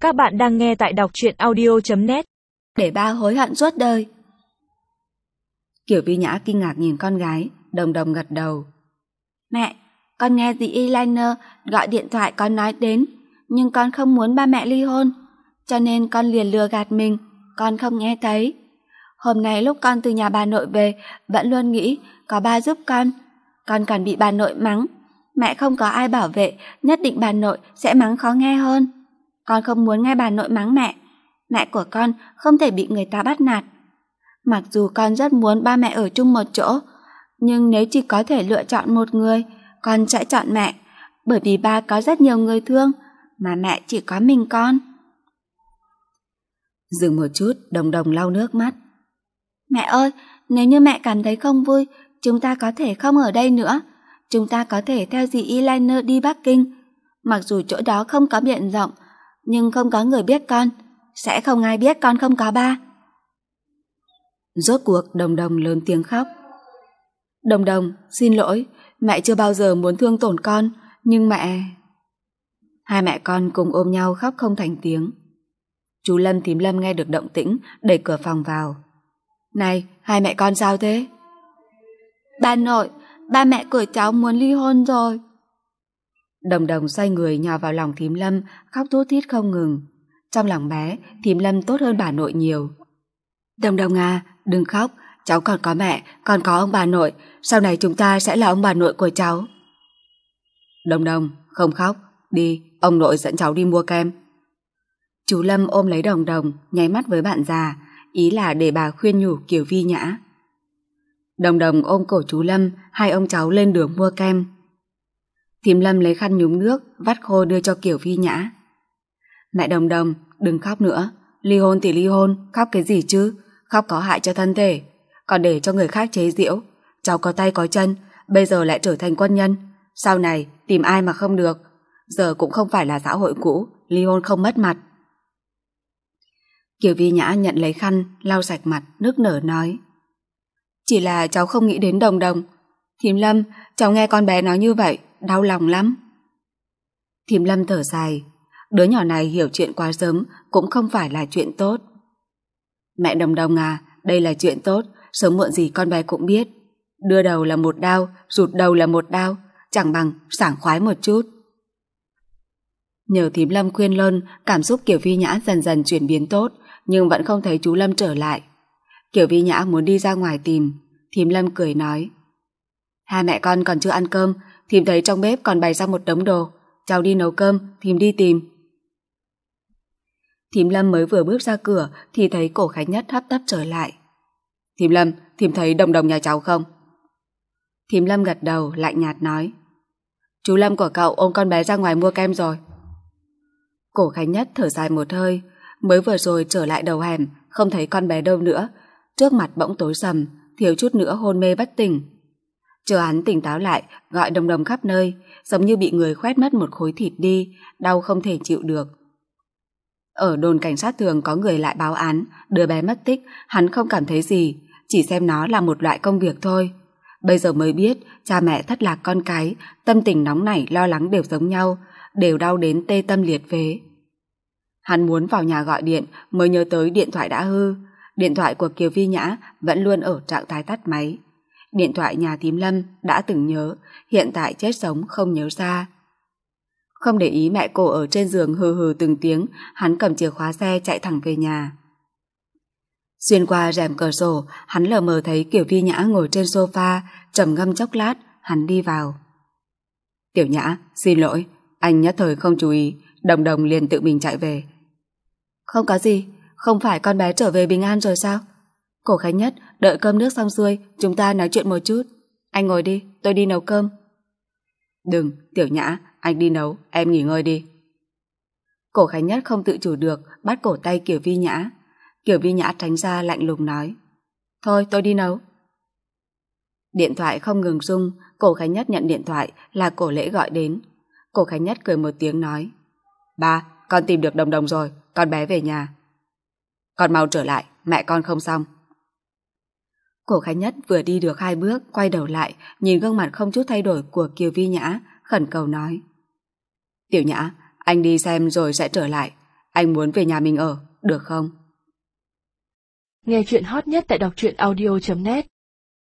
Các bạn đang nghe tại đọc truyện audio.net. Để ba hối hận suốt đời. Kiều Vi Nhã kinh ngạc nhìn con gái, đồng đồng gật đầu. Mẹ, con nghe dì Eyeliner gọi điện thoại con nói đến, nhưng con không muốn ba mẹ ly hôn, cho nên con liền lừa gạt mình, con không nghe thấy. Hôm nay lúc con từ nhà bà nội về, vẫn luôn nghĩ có ba giúp con còn bị bà nội mắng. Mẹ không có ai bảo vệ, nhất định bà nội sẽ mắng khó nghe hơn. Con không muốn nghe bà nội mắng mẹ. Mẹ của con không thể bị người ta bắt nạt. Mặc dù con rất muốn ba mẹ ở chung một chỗ, nhưng nếu chỉ có thể lựa chọn một người, con sẽ chọn mẹ, bởi vì ba có rất nhiều người thương, mà mẹ chỉ có mình con. Dừng một chút, đồng đồng lau nước mắt. Mẹ ơi, nếu như mẹ cảm thấy không vui, chúng ta có thể không ở đây nữa. Chúng ta có thể theo dì Eyeliner đi Bắc Kinh. Mặc dù chỗ đó không có biển rộng, nhưng không có người biết con, sẽ không ai biết con không có ba. Rốt cuộc đồng đồng lớn tiếng khóc. Đồng đồng, xin lỗi, mẹ chưa bao giờ muốn thương tổn con, nhưng mẹ... Hai mẹ con cùng ôm nhau khóc không thành tiếng. Chú Lâm thím Lâm nghe được động tĩnh, đẩy cửa phòng vào. Này, hai mẹ con sao thế? Bà nội, ba mẹ của cháu muốn ly hôn rồi. Đồng đồng xoay người nhào vào lòng thím Lâm, khóc thút thít không ngừng. Trong lòng bé, thím Lâm tốt hơn bà nội nhiều. Đồng đồng à, đừng khóc, cháu còn có mẹ, còn có ông bà nội, sau này chúng ta sẽ là ông bà nội của cháu. Đồng đồng, không khóc, đi, ông nội dẫn cháu đi mua kem. Chú Lâm ôm lấy đồng đồng, nháy mắt với bạn già, ý là để bà khuyên nhủ Kiều Vi Nhã. Đồng đồng ôm cổ chú Lâm, hai ông cháu lên đường mua kem. Thím Lâm lấy khăn nhúng nước, vắt khô đưa cho Kiều Vi Nhã. Mẹ đồng đồng, đừng khóc nữa, ly hôn thì ly hôn, khóc cái gì chứ, khóc có hại cho thân thể, còn để cho người khác chế giễu. Cháu có tay có chân, bây giờ lại trở thành quân nhân, sau này tìm ai mà không được, giờ cũng không phải là xã hội cũ, ly hôn không mất mặt. Kiều Vi Nhã nhận lấy khăn, lau sạch mặt, nức nở nói. Chỉ là cháu không nghĩ đến đồng đồng. Thím Lâm, cháu nghe con bé nói như vậy, đau lòng lắm. Thím Lâm thở dài, đứa nhỏ này hiểu chuyện quá sớm cũng không phải là chuyện tốt. Mẹ đồng đồng à, đây là chuyện tốt, sớm muộn gì con bé cũng biết. Đưa đầu là một đau, rụt đầu là một đau, chẳng bằng sảng khoái một chút. Nhờ thím Lâm khuyên lơn, cảm xúc Kiều Vi Nhã dần dần chuyển biến tốt, nhưng vẫn không thấy chú Lâm trở lại. Kiều Vi Nhã muốn đi ra ngoài tìm, thím Lâm cười nói. Hai mẹ con còn chưa ăn cơm, thím thấy trong bếp còn bày ra một đống đồ, cháu đi nấu cơm, thím đi tìm. Thím Lâm mới vừa bước ra cửa thì thấy Cổ Khánh Nhất hấp tấp trở lại. Thím Lâm, thím thấy đồng đồng nhà cháu không? Thím Lâm gật đầu, lạnh nhạt nói. Chú Lâm của cậu ôm con bé ra ngoài mua kem rồi. Cổ Khánh Nhất thở dài một hơi, mới vừa rồi trở lại đầu hẻm, không thấy con bé đâu nữa, trước mặt bỗng tối sầm, thiếu chút nữa hôn mê bất tỉnh. Chờ hắn tỉnh táo lại, gọi đồng đồng khắp nơi, giống như bị người khoét mất một khối thịt đi, đau không thể chịu được. Ở đồn cảnh sát thường có người lại báo án, đứa bé mất tích, hắn không cảm thấy gì, chỉ xem nó là một loại công việc thôi. Bây giờ mới biết, cha mẹ thất lạc con cái, tâm tình nóng nảy lo lắng đều giống nhau, đều đau đến tê tâm liệt phế. Hắn muốn vào nhà gọi điện mới nhớ tới điện thoại đã hư. Điện thoại của Kiều Vi Nhã vẫn luôn ở trạng thái tắt máy. Điện thoại nhà thím Lâm đã từng nhớ, hiện tại chết sống không nhớ ra. Không để ý mẹ cô ở trên giường hừ hừ từng tiếng, hắn cầm chìa khóa xe chạy thẳng về nhà. Xuyên qua rèm cửa sổ, hắn lờ mờ thấy Kiều Vi Nhã ngồi trên sofa, trầm ngâm chốc lát, hắn đi vào. Tiểu Nhã, xin lỗi, anh nhất thời không chú ý, đồng đồng liền tự mình chạy về. Không có gì, không phải con bé trở về bình an rồi sao? Cổ Khánh Nhất, đợi cơm nước xong xuôi, chúng ta nói chuyện một chút. Anh ngồi đi, tôi đi nấu cơm. Đừng, Tiểu Nhã, anh đi nấu, em nghỉ ngơi đi. Cổ Khánh Nhất không tự chủ được, bắt cổ tay Kiều Vi Nhã. Kiều Vi Nhã tránh ra lạnh lùng nói. Thôi, tôi đi nấu. Điện thoại không ngừng rung, Cổ Khánh Nhất nhận điện thoại là Cổ Lễ gọi đến. Cổ Khánh Nhất cười một tiếng nói. Ba, con tìm được đồng đồng rồi, con bé về nhà. Con mau trở lại, mẹ con không xong. Cổ Khánh Nhất vừa đi được 2 bước, quay đầu lại, nhìn gương mặt không chút thay đổi của Kiều Vi Nhã, khẩn cầu nói. Tiểu Nhã, anh đi xem rồi sẽ trở lại. Anh muốn về nhà mình ở, được không? Nghe chuyện hot nhất tại đọc truyện audio.net